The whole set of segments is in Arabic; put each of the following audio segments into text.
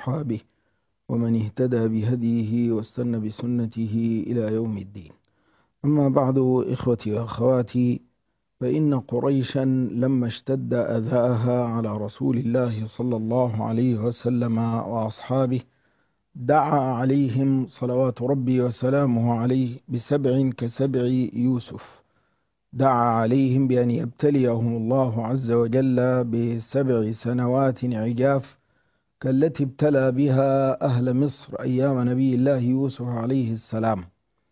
وأصحابه ومن اهتدى بهديه واستنى بسنته إلى يوم الدين. أما بعد، إخوتي وأخواتي، فإن قريشا لما اشتد أذاها على رسول الله صلى الله عليه وسلم وأصحابه دعا عليهم صلوات ربي وسلامه عليه ب7 كسبع يوسف. دعا عليهم بأن يبتليهم الله عز وجل ب7 سنوات عجاف كالتي ابتلى بها أهل مصر أيام نبي الله يوسف عليه السلام،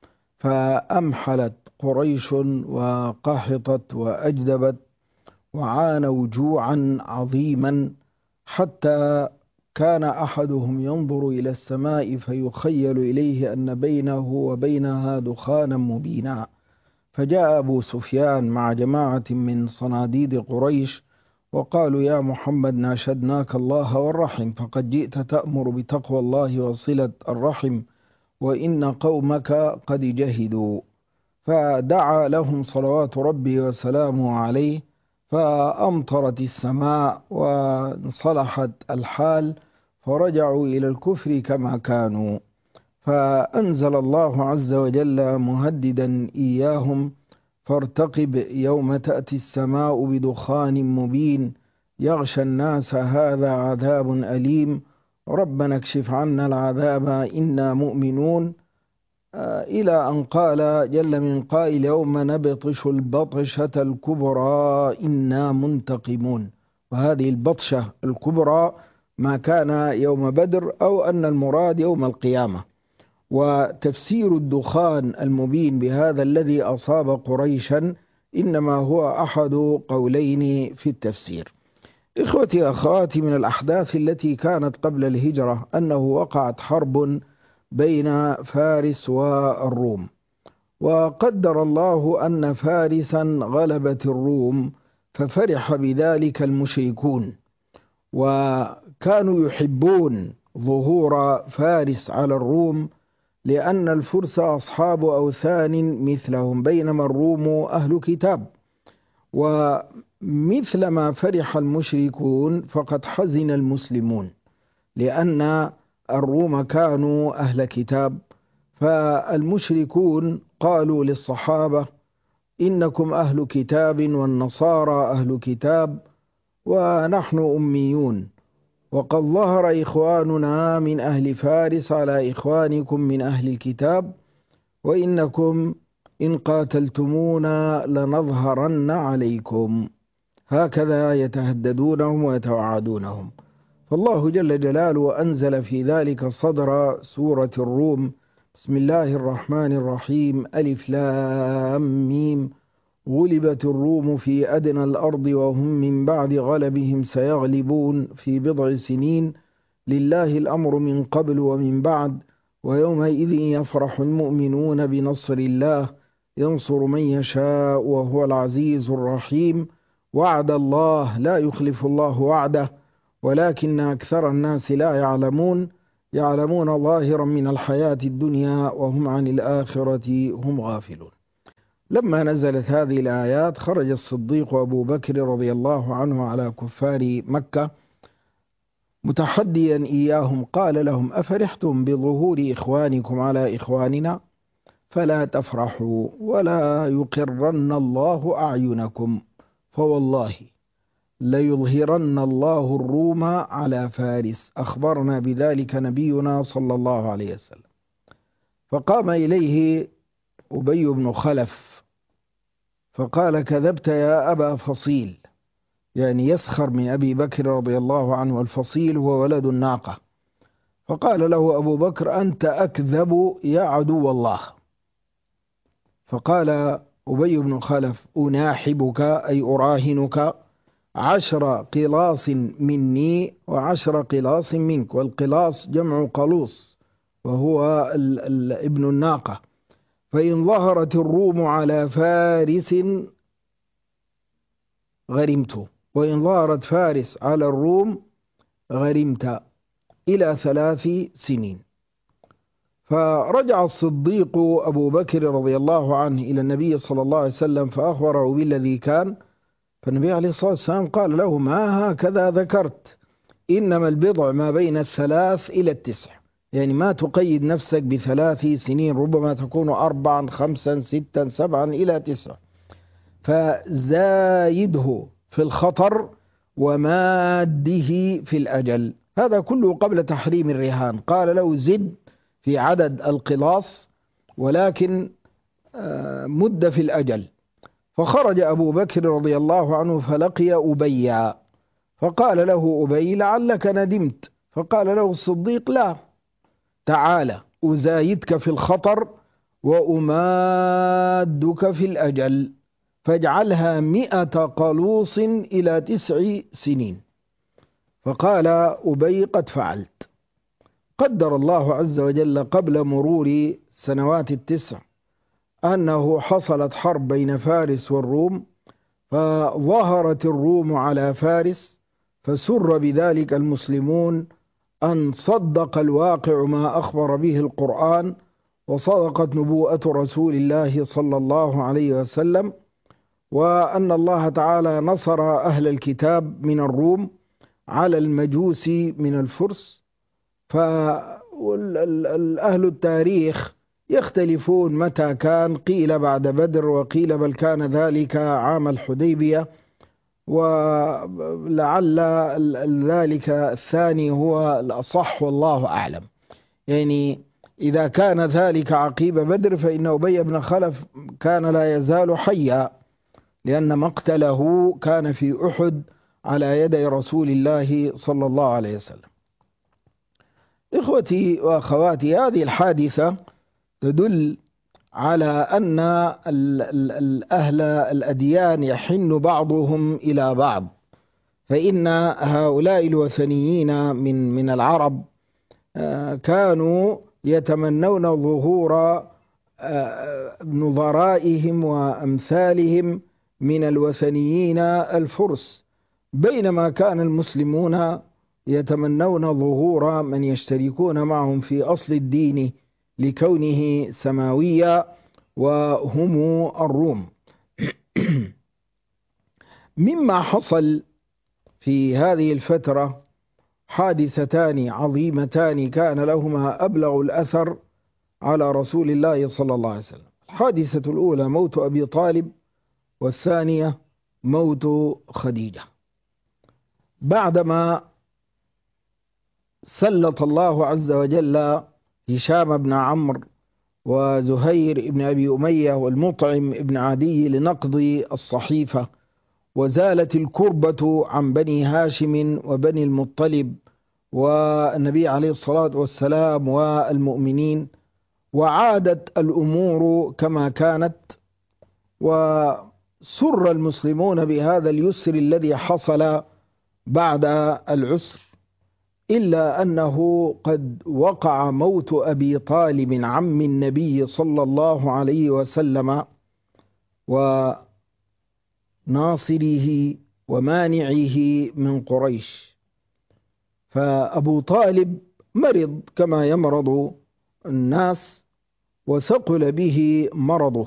فأمحلت قريش وقحطت وأجدبت وعانوا جوعا عظيما، حتى كان أحدهم ينظر إلى السماء فيخيل إليه أن بينه وبينها دخانا مبينا. فجاء أبو سفيان مع جماعة من صناديد قريش وقالوا: يا محمد، ناشدناك الله والرحم، فقد جئت تأمر بتقوى الله وصلة الرحم، وإن قومك قد جهدوا. فدعا لهم صلوات ربي وسلامه عليه، فأمطرت السماء وانصلحت الحال، فرجعوا إلى الكفر كما كانوا. فأنزل الله عز وجل مهددا إياهم: فارتقب يوم تأتي السماء بدخان مبين يغشى الناس هذا عذاب أليم ربنا اكشف عنا العذاب إنا مؤمنون، إلى أن قال جل من قائل: يوم نبطش البطشة الكبرى إنا منتقمون. وهذه البطشة الكبرى ما كان يوم بدر، أو أن المراد يوم القيامة. وتفسير الدخان المبين بهذا الذي أصاب قريشا إنما هو أحد قولين في التفسير. إخوتي أخواتي، من الأحداث التي كانت قبل الهجرة أنه وقعت حرب بين فارس والروم، وقدر الله أن فارسا غلبت الروم، ففرح بذلك المشركون، وكانوا يحبون ظهور فارس على الروم، لأن الفرس أصحاب أوثان مثلهم، بينما الروم أهل كتاب. ومثل ما فرح المشركون فقد حزن المسلمون، لأن الروم كانوا أهل كتاب، فالمشركون قالوا للصحابة: إنكم أهل كتاب والنصارى أهل كتاب ونحن أميون، وقد ظهر إخواننا من أهل فارس على إخوانكم من أهل الكتاب، وإنكم إن قاتلتمونا لنظهرن عليكم. هكذا يتهددونهم ويتوعدونهم. فالله جل جلاله أنزل في ذلك صدر سورة الروم: بسم الله الرحمن الرحيم، ألف لام ميم، غلبت الروم في أدنى الأرض وهم من بعد غلبهم سيغلبون في بضع سنين، لله الأمر من قبل ومن بعد، ويومئذ يفرح المؤمنون بنصر الله ينصر من يشاء وهو العزيز الرحيم، وعد الله لا يخلف الله وعده ولكن أكثر الناس لا يعلمون ظاهرا من الحياة الدنيا وهم عن الآخرة هم غافلون. لما نزلت هذه الآيات خرج الصديق أبو بكر رضي الله عنه على كفار مكة متحديا إياهم، قال لهم: أفرحتم بظهور إخوانكم على إخواننا؟ فلا تفرحوا ولا يقرن الله أعينكم، فوالله ليظهرن الله الروم على فارس، أخبرنا بذلك نبينا صلى الله عليه وسلم. فقام إليه أبي بن خلف فقال: كذبت يا أبا فصيل، يعني يسخر من أبي بكر رضي الله عنه، والفصيل هو ولد الناقة. فقال له أبو بكر: أنت أكذب يا عدو الله. فقال أبي بن خلف: أناحبك أي أراهنك 10 قلاص مني و10 قلاص منك، والقلاص جمع قلوص وهو ابن الناقة، فإن ظهرت الروم على فارس غرمت، وإن ظهرت فارس على الروم غرمت إلى 3 سنين. فرجع الصديق أبو بكر رضي الله عنه إلى النبي صلى الله عليه وسلم فأخبره بالذي كان، فالنبي عليه الصلاة والسلام قال له: ما هكذا ذكرت، إنما البضع ما بين 3 إلى 9، يعني ما تقيد نفسك ب3 سنين، ربما تكون 4 5 6 7 إلى 9. فزايده في الخطر وماده في الأجل. هذا كله قبل تحريم الرهان. قال له زد في عدد القلاص ولكن مد في الأجل. فخرج أبو بكر رضي الله عنه فلقي أبيا، فقال له أبي لعلك ندمت. فقال له الصديق لا، تعالى أزايدك في الخطر وأمادك في الأجل، فاجعلها 100 قلوص إلى 9 سنين. فقال أبي قد فعلت. قدر الله عز وجل قبل مرور سنوات 9 أنه حصلت حرب بين فارس والروم، فظهرت الروم على فارس، فسر بذلك المسلمون أن صدق الواقع ما أخبر به القرآن، وصدقت نبوءة رسول الله صلى الله عليه وسلم، وأن الله تعالى نصر أهل الكتاب من الروم على المجوس من الفرس. فأهل التاريخ يختلفون متى كان، قيل بعد بدر وقيل بل كان ذلك عام الحديبية، ولعل ذلك الثاني هو الأصح والله أعلم. يعني إذا كان ذلك عقيب بدر فإن أبي بن خلف كان لا يزال حيا، لأن مقتله كان في أحد على يدي رسول الله صلى الله عليه وسلم. إخوتي وأخواتي، هذه الحادثة تدل على أن أهل الأديان يحن بعضهم إلى بعض، فإن هؤلاء الوثنيين من العرب كانوا يتمنون ظهور نظرائهم وأمثالهم من الوثنيين الفرس، بينما كان المسلمون يتمنون ظهور من يشتركون معهم في أصل الدين لكونه سماويا، وهم الروم. مما حصل في هذه الفترة حادثتان عظيمتان كان لهما أبلغ الأثر على رسول الله صلى الله عليه وسلم. الحادثة الأولى موت أبي طالب، والثانية موت خديجة. بعدما سلط الله عز وجل هشام بن عمرو وزهير بن أبي أمية والمطعم بن عدي لنقض الصحيفة، وزالت الكربة عن بني هاشم وبني المطلب والنبي عليه الصلاة والسلام والمؤمنين، وعادت الأمور كما كانت، وسر المسلمون بهذا اليسر الذي حصل بعد العسر، إلا أنه قد وقع موت أبي طالب عم النبي صلى الله عليه وسلم وناصره ومانعه من قريش. فأبو طالب مرض كما يمرض الناس، وثقل به مرضه،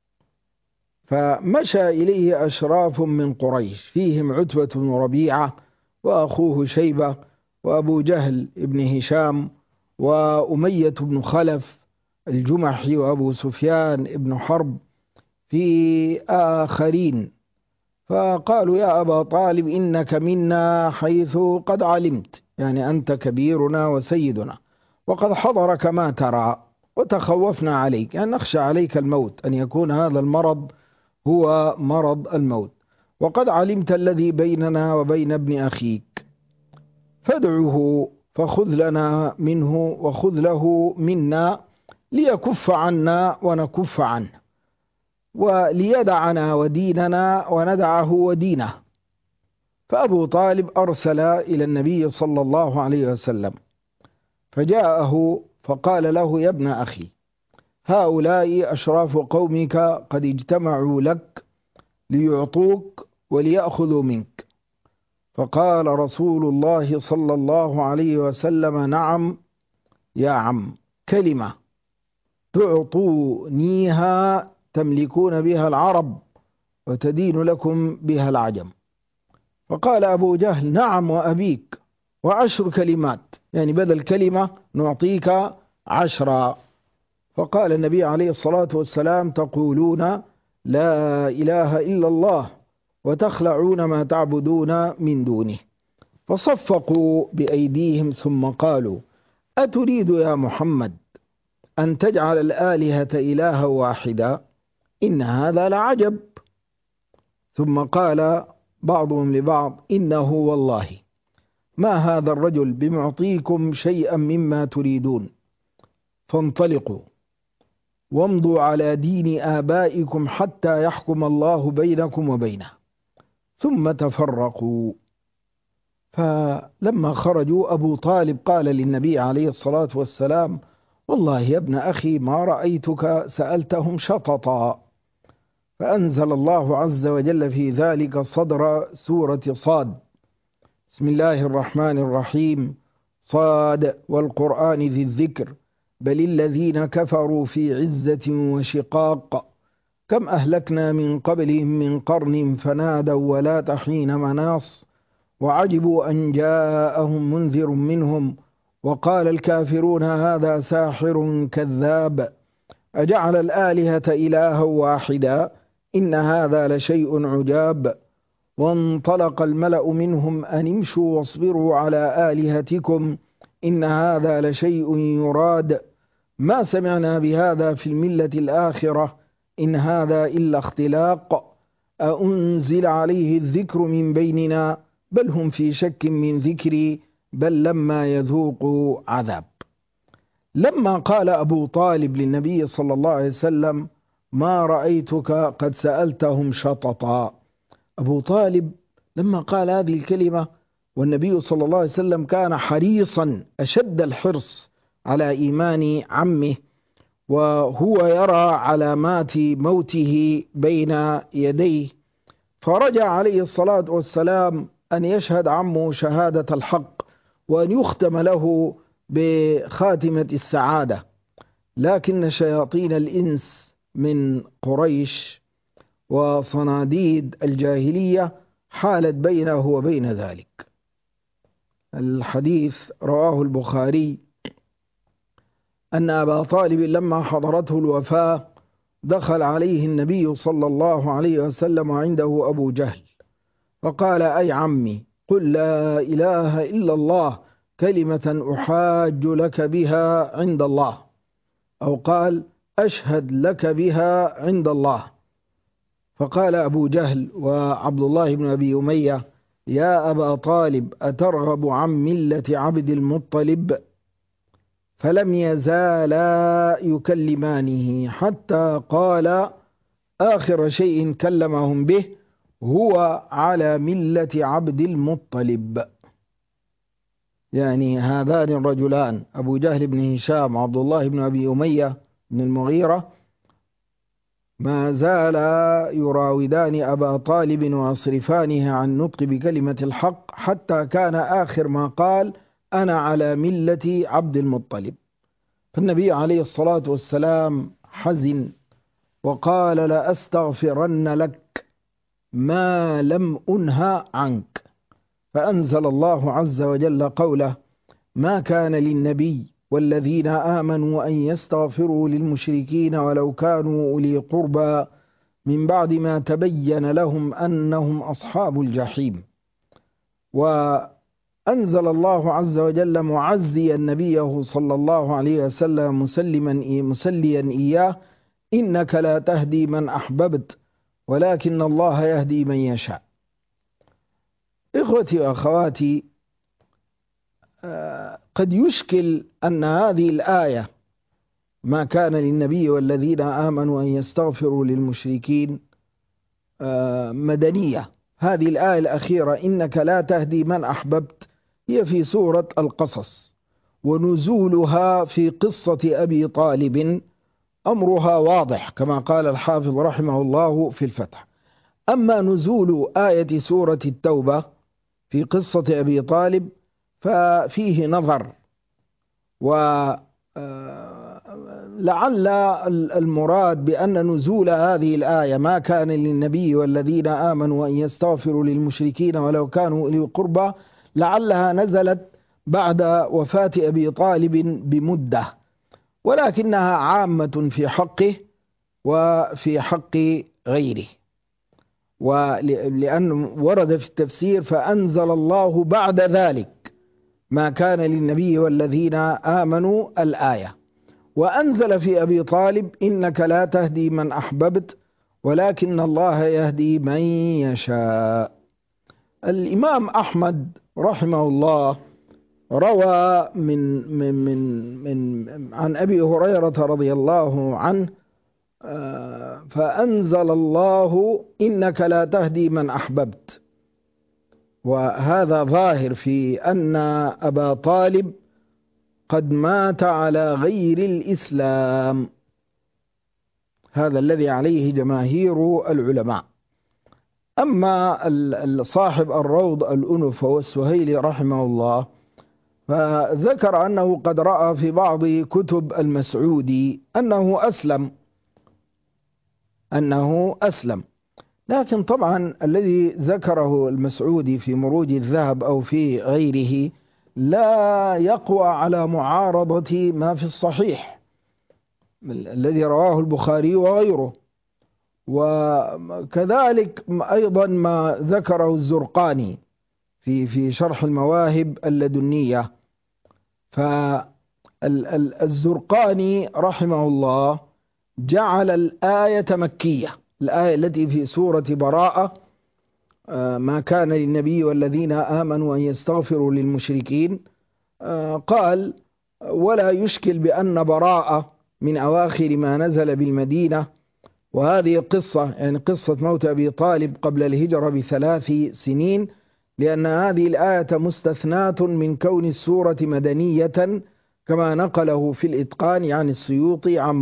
فمشى إليه أشراف من قريش فيهم عتبة بن ربيعة وأخوه شيبة وأبو جهل بن هشام وأمية بن خلف الجمحي وأبو سفيان بن حرب في آخرين، فقالوا يا أبا طالب إنك منا حيث قد علمت، يعني أنت كبيرنا وسيدنا، وقد حضرك ما ترى، وتخوفنا عليك، يعني نخشى عليك الموت، أن يكون هذا المرض هو مرض الموت، وقد علمت الذي بيننا وبين ابن أخيك، فادعه فخذ لنا منه وخذ له منا ليكف عنا ونكف عنه، وليدعنا وديننا وندعه ودينه. فأبو طالب أرسل إلى النبي صلى الله عليه وسلم، فجاءه فقال له يا ابن أخي، هؤلاء أشراف قومك قد اجتمعوا لك ليعطوك وليأخذوا منك. فقال رسول الله صلى الله عليه وسلم نعم يا عم، كلمة تعطونيها تملكون بها العرب وتدين لكم بها العجم. فقال أبو جهل نعم وأبيك، و10 كلمات، يعني بدل كلمة نعطيك 10. فقال النبي عليه الصلاة والسلام: تقولون لا إله إلا الله وتخلعون ما تعبدون من دونه. فصفقوا بأيديهم ثم قالوا: أتريد يا محمد أن تجعل الآلهة إلها واحدا؟ إن هذا لعجب. ثم قال بعضهم لبعض: إنه والله ما هذا الرجل بمعطيكم شيئا مما تريدون، فانطلقوا وامضوا على دين آبائكم حتى يحكم الله بينكم وبينه. ثم تفرقوا. فلما خرجوا أبو طالب قال للنبي عليه الصلاة والسلام: والله يا ابن أخي ما رأيتك سألتهم شططا. فأنزل الله عز وجل في ذلك صدر سورة صاد: بسم الله الرحمن الرحيم: صاد والقرآن ذي الذكر بل الذين كفروا في عزة وشقاق كم أهلكنا من قبلهم من قرن فنادوا ولا حين مناص وعجبوا أن جاءهم منذر منهم وقال الكافرون هذا ساحر كذاب أجعل الآلهة إلها واحدا إن هذا لشيء عجاب. وانطلق الملأ منهم أن امشوا واصبروا على آلهتكم إن هذا لشيء يراد ما سمعنا بهذا في الملة الآخرة إن هذا إلا اختلاق أأنزل عليه الذكر من بيننا بل هم في شك من ذكري بل لما يذوقوا عذاب. لما قال أبو طالب للنبي صلى الله عليه وسلم: ما رأيتك قد سألتهم شططا، أبو طالب لما قال هذه الكلمة والنبي صلى الله عليه وسلم كان حريصا أشد الحرص على إيمان عمه، وهو يرى علامات موته بين يديه، فرجع عليه الصلاة والسلام أن يشهد عمه شهادة الحق وأن يختم له بخاتمة السعادة. لكن شياطين الإنس من قريش وصناديد الجاهلية حالت بينه وبين ذلك. الحديث رواه البخاري أن أبا طالب لما حضرته الوفاة دخل عليه النبي صلى الله عليه وسلم وعنده أبو جهل فقال: أي عمي قل لا إله إلا الله كلمة أحاج لك بها عند الله، أو قال: أشهد لك بها عند الله. فقال أبو جهل وعبد الله بن أبي أمية: يا أبا طالب أترغب عن ملة عبد المطلب؟ فلم يزالا يكلمانه حتى قال آخر شيء كلمهم به: هو على ملة عبد المطلب. يعني هذان الرجلان أبو جهل بن هشام وعبد الله بن أبي أمية بن المغيرة ما زالا يراودان أبا طالب ويصرفانه عن نطق بكلمة الحق حتى كان آخر ما قال: أنا على ملة عبد المطلب. فالنبي عليه الصلاة والسلام حزن وقال: لأستغفرن لك ما لم أنه عنك. فأنزل الله عز وجل قوله: ما كان للنبي والذين آمنوا أن يستغفروا للمشركين ولو كانوا أولي قربى من بعد ما تبين لهم أنهم أصحاب الجحيم. وأنزل الله عز وجل معزيا نبيه صلى الله عليه وسلم مسليا إياه: إنك لا تهدي من أحببت ولكن الله يهدي من يشاء. إخوتي وأخواتي، قد يشكل أن هذه الآية ما كان للنبي والذين آمنوا أن يستغفروا للمشركين مدنية. هذه الآية الأخيرة إنك لا تهدي من أحببت هي في سورة القصص، ونزولها في قصة أبي طالب أمرها واضح كما قال الحافظ رحمه الله في الفتح. أما نزول آية سورة التوبة في قصة أبي طالب ففيه نظر، ولعل المراد بأن نزول هذه الآية ما كان للنبي والذين آمنوا أن يستغفروا للمشركين ولو كانوا أولي قربى، لعلها نزلت بعد وفاة أبي طالب بمدة، ولكنها عامة في حقه وفي حق غيره. ولأن ورد في التفسير فأنزل الله بعد ذلك ما كان للنبي والذين آمنوا الآية، وأنزل في أبي طالب إنك لا تهدي من أحببت ولكن الله يهدي من يشاء. الإمام أحمد رحمه الله روى عن أبي هريرة رضي الله عنه فأنزل الله إنك لا تهدي من أحببت، وهذا ظاهر في أن أبا طالب قد مات على غير الإسلام، هذا الذي عليه جماهير العلماء. أما صاحب الروض الأنف والسهيلي رحمه الله فذكر أنه قد رأى في بعض كتب المسعودي أنه أسلم، لكن طبعا الذي ذكره المسعودي في مروج الذهب أو في غيره لا يقوى على معارضة ما في الصحيح الذي رواه البخاري وغيره. وكذلك أيضا ما ذكره الزرقاني في شرح المواهب اللدنية. فالزرقاني رحمه الله جعل الآية مكية، الآية التي في سورة براءة ما كان للنبي والذين آمنوا أن يستغفروا للمشركين، قال ولا يشكل بأن براءة من أواخر ما نزل بالمدينة، وهذه قصة يعني قصة موت أبي طالب قبل الهجرة ب3 سنين، لأن هذه الآية مستثناة من كون السورة مدنية كما نقله في الإتقان عن السيوطي عن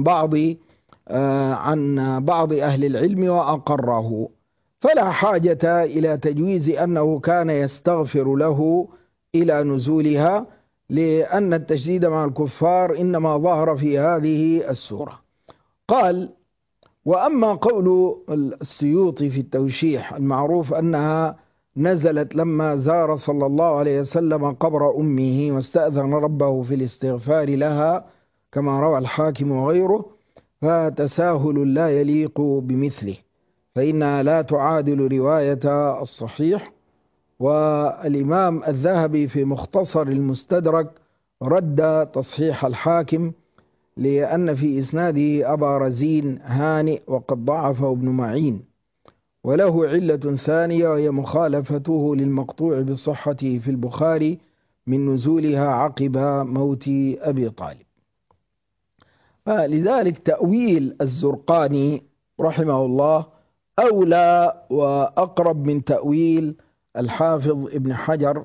بعض أهل العلم وأقره، فلا حاجة إلى تجويز أنه كان يستغفر له إلى نزولها، لأن التشديد مع الكفار إنما ظهر في هذه السورة. قال وأما قول السيوطي في التوشيح المعروف أنها نزلت لما زار صلى الله عليه وسلم قبر أمه واستأذن ربه في الاستغفار لها كما روى الحاكم وغيره، فتساهل لا يليق بمثله، فإنها لا تعادل رواية الصحيح. والإمام الذهبي في مختصر المستدرك رد تصحيح الحاكم لأن في إسناده أبا رزين هانئ وقد ضعفه ابن معين، وله علة ثانية وهي مخالفته للمقطوع بصحته في البخاري من نزولها عقب موت أبي طالب. فلذلك تأويل الزرقاني رحمه الله أولى وأقرب من تأويل الحافظ ابن حجر،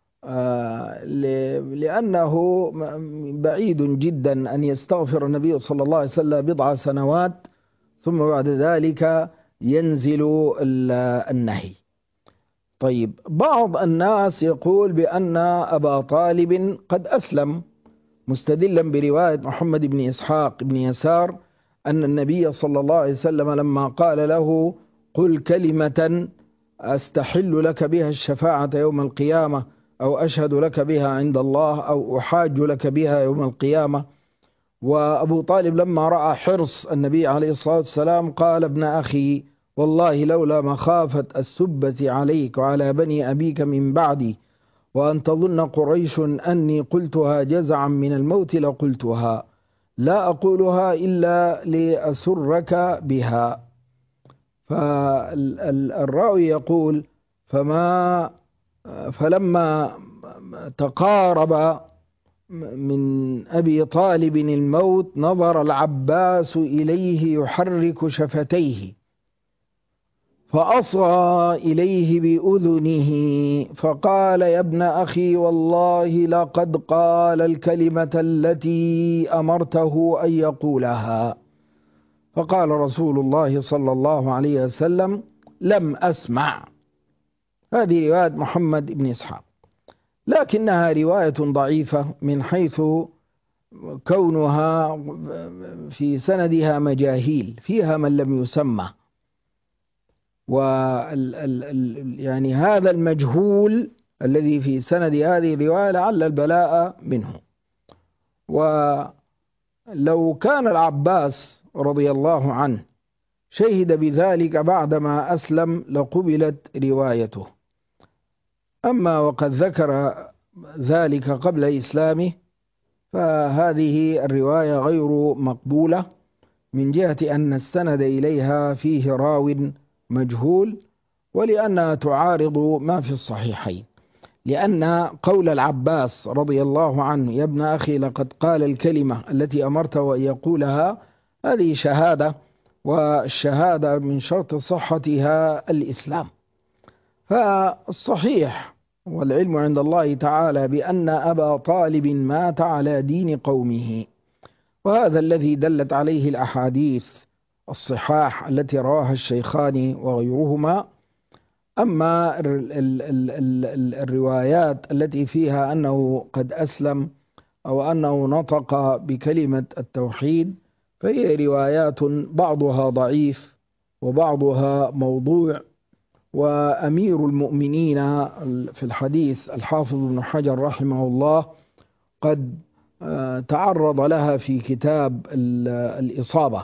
لأنه بعيد جدا أن يستغفر النبي صلى الله عليه وسلم 10 سنوات ثم بعد ذلك ينزل النهي. طيب، بعض الناس يقول بأن أبا طالب قد أسلم مستدلا برواية محمد بن إسحاق بن يسار أن النبي صلى الله عليه وسلم لما قال له قل كلمة أستحل لك بها الشفاعة يوم القيامة أو أشهد لك بها عند الله أو أحاج لك بها يوم القيامة، وأبو طالب لما رأى حرص النبي عليه الصلاة والسلام قال ابن أخي والله لولا مخافة السبة عليك وعلى بني أبيك من بعدي وأن تظن قريش أني قلتها جزعا من الموت لقلتها، لا أقولها إلا لأسرك بها. فالراوي يقول فلما تقارب من أبي طالب الموت نظر العباس إليه يحرك شفتيه فأصغى إليه بأذنه فقال يا ابن أخي والله لقد قال الكلمة التي أمرته أن يقولها. فقال رسول الله صلى الله عليه وسلم لم أسمع. هذه رواية محمد بن إسحاق، لكنها رواية ضعيفة من حيث كونها في سندها مجاهيل، فيها من لم يسمى، يعني هذا المجهول الذي في سند هذه الرواية لعل البلاء منه. ولو كان العباس رضي الله عنه شهد بذلك بعدما أسلم لقبلت روايته، أما وقد ذكر ذلك قبل إسلامه فهذه الرواية غير مقبولة من جهة أن السند إليها فيه راو مجهول، ولأنها تعارض ما في الصحيحين، لأن قول العباس رضي الله عنه يا ابن أخي لقد قال الكلمة التي أمرته أن يقولها، هذه شهادة، والشهادة من شرط صحتها الإسلام. فالصحيح والعلم عند الله تعالى بأن أبا طالب مات على دين قومه، وهذا الذي دلت عليه الأحاديث الصحاح التي رواها الشيخان وغيرهما. أما الروايات التي فيها أنه قد أسلم أو أنه نطق بكلمة التوحيد فهي روايات بعضها ضعيف وبعضها موضوع. وأمير المؤمنين في الحديث الحافظ ابن حجر رحمه الله قد تعرض لها في كتاب الإصابة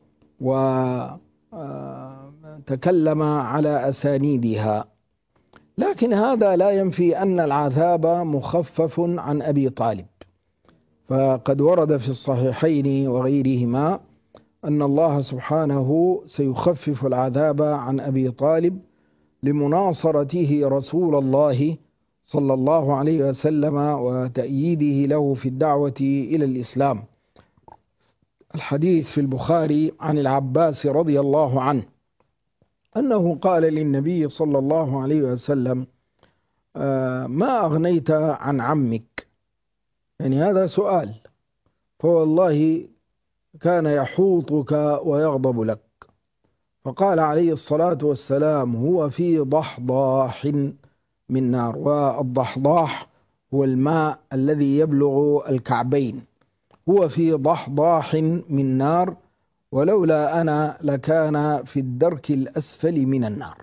وتكلم على أسانيدها، لكن هذا لا ينفي أن العذاب مخفف عن أبي طالب، فقد ورد في الصحيحين وغيرهما أن الله سبحانه سيخفف العذاب عن أبي طالب لمناصرته رسول الله صلى الله عليه وسلم وتأييده له في الدعوة إلى الإسلام. الحديث في البخاري عن العباس رضي الله عنه أنه قال للنبي صلى الله عليه وسلم ما أغنيت عن عمك، يعني هذا سؤال، فوالله كان يحوطك ويغضب لك، فقال عليه الصلاة والسلام هو في ضحضاح من نار، والضحضاح هو الماء الذي يبلغ الكعبين، هو في ضحضاح من نار ولولا أنا لكان في الدرك الأسفل من النار.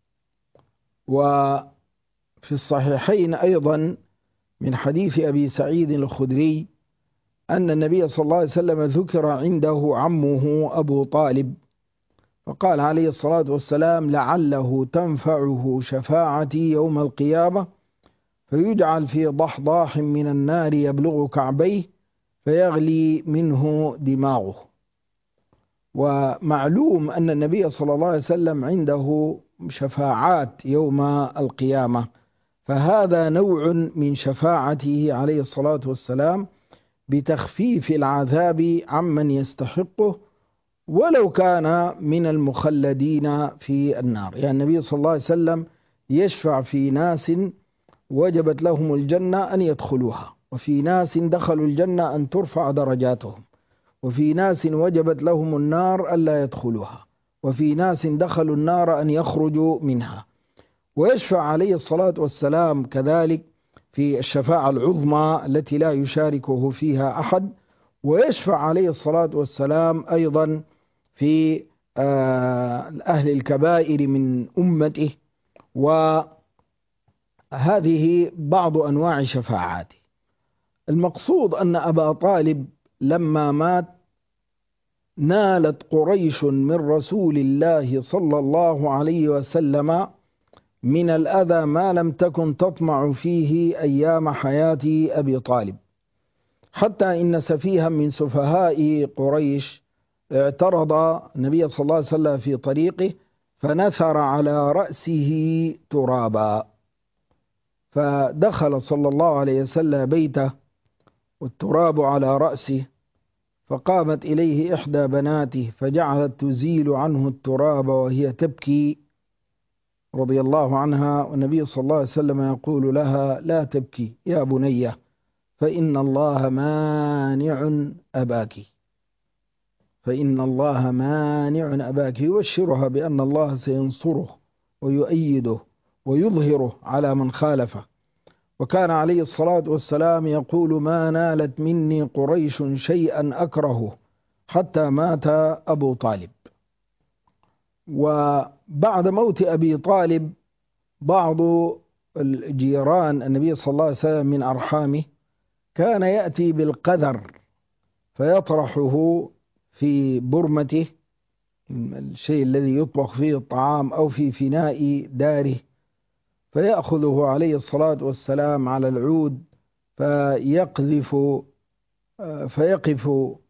وفي الصحيحين أيضا من حديث أبي سعيد الخدري أن النبي صلى الله عليه وسلم ذكر عنده عمه أبو طالب فقال عليه الصلاة والسلام لعله تنفعه شفاعتي يوم القيامة، فيجعل في ضحضاح من النار يبلغ كعبيه فيغلي منه دماغه. ومعلوم أن النبي صلى الله عليه وسلم عنده شفاعات يوم القيامة، فهذا نوع من شفاعته عليه الصلاة والسلام بتخفيف العذاب عمن يستحقه ولو كان من المخلدين في النار. يعني النبي صلى الله عليه وسلم يشفع في ناس وجبت لهم الجنة أن يدخلوها، وفي ناس دخلوا الجنة أن ترفع درجاتهم، وفي ناس وجبت لهم النار ألا يدخلوها، وفي ناس دخلوا النار أن يخرجوا منها. ويشفع عليه الصلاة والسلام كذلك في الشفاعة العظمى التي لا يشاركه فيها أحد، ويشفع عليه الصلاة والسلام أيضا في أهل الكبائر من أمته، وهذه بعض أنواع شفاعاته. المقصود أن أبا طالب لما مات نالت قريش من رسول الله صلى الله عليه وسلم من الأذى ما لم تكن تطمع فيه أيام حياة أبي طالب، حتى إن سفيها من سفهاء قريش اعترض النبي صلى الله عليه وسلم في طريقه فنثر على رأسه ترابا، فدخل صلى الله عليه وسلم بيته والتراب على رأسه، فقامت إليه إحدى بناته فجعلت تزيل عنه التراب وهي تبكي رضي الله عنها، والنبي صلى الله عليه وسلم يقول لها لا تبكي يا بنية فإن الله مانع أباك، فإن الله مانع أباك، يبشرها بأن الله سينصره ويؤيده ويظهره على من خالفه. وكان عليه الصلاة والسلام يقول ما نالت مني قريش شيئا أكرهه حتى مات أبو طالب. وبعد موت أبي طالب بعض الجيران النبي صلى الله عليه وسلم من أرحامه كان يأتي بالقذر فيطرحه في برمته، الشيء الذي يطبخ فيه الطعام، أو في فناء داره، فيأخذه عليه الصلاة والسلام على العود فيقف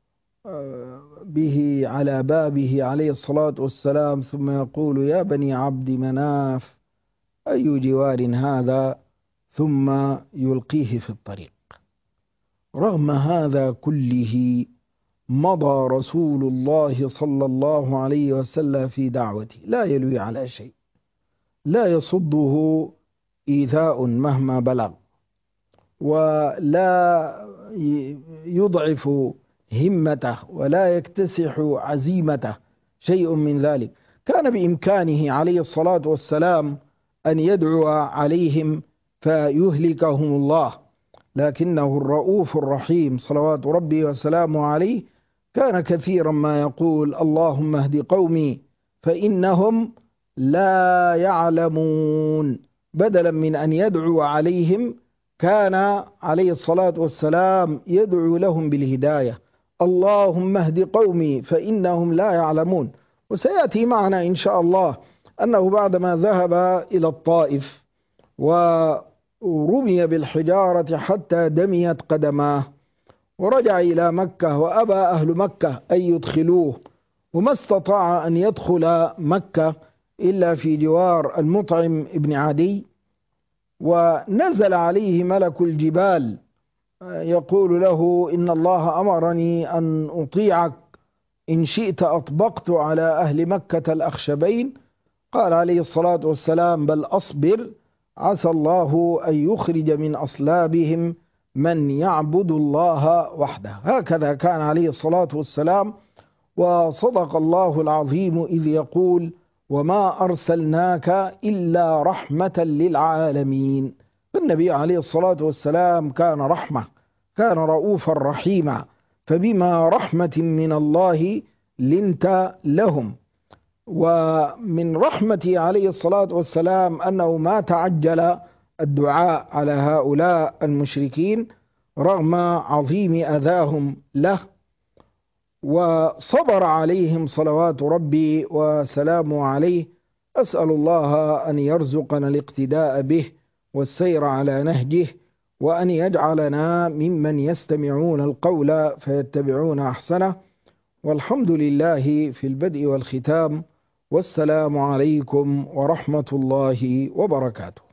به على بابه عليه الصلاة والسلام، ثم يقول: يا بني عبد مناف، أي جوار هذا؟ ثم يلقيه في الطريق. رغم هذا كله مضى رسول الله صلى الله عليه وسلم في دعوته، لا يلوي على شيء، لا يصده إيذاء مهما بلغ، ولا يضعف همته، ولا يكتسح عزيمته، شيء من ذلك. كان بإمكانه عليه الصلاة والسلام أن يدعو عليهم فيهلكهم الله، لكنه الرؤوف الرحيم صلوات ربي وسلامه عليه كان كثيرا ما يقول: اللهم اهد قومي فإنهم لا يعلمون. بدلا من أن يدعو عليهم كان عليه الصلاة والسلام يدعو لهم بالهداية: اللهم اهد قومي فإنهم لا يعلمون. وسيأتي معنا إن شاء الله أنه بعدما ذهب إلى الطائف ورمي بالحجارة حتى دميت قدماه، ورجع إلى مكة، وأبى أهل مكة أن يدخلوه، وما استطاع أن يدخل مكة إلا في جوار المطعم ابن عدي، ونزل عليه ملك الجبال يقول له: إن الله أمرني أن أطيعك، إن شئت أطبقت على أهل مكة الأخشبين. قال عليه الصلاة والسلام: بل أصبر، عسى الله أن يخرج من أصلابهم من يعبد الله وحده. هكذا كان عليه الصلاة والسلام، وصدق الله العظيم إذ يقول: وما أرسلناك إلا رحمة للعالمين. فالنبي عليه الصلاة والسلام كان رحمة، كان رؤوفا رحيما، فبما رحمة من الله لنت لهم. ومن رحمته عليه الصلاة والسلام أنه ما تعجل الدعاء على هؤلاء المشركين رغم عظيم أذاهم له، وصبر عليهم صلوات ربي وسلامه عليه. أسأل الله أن يرزقنا الاقتداء به والسير على نهجه، وأن يجعلنا ممن يستمعون القول فيتبعون أحسنه. والحمد لله في البدء والختام، والسلام عليكم ورحمة الله وبركاته.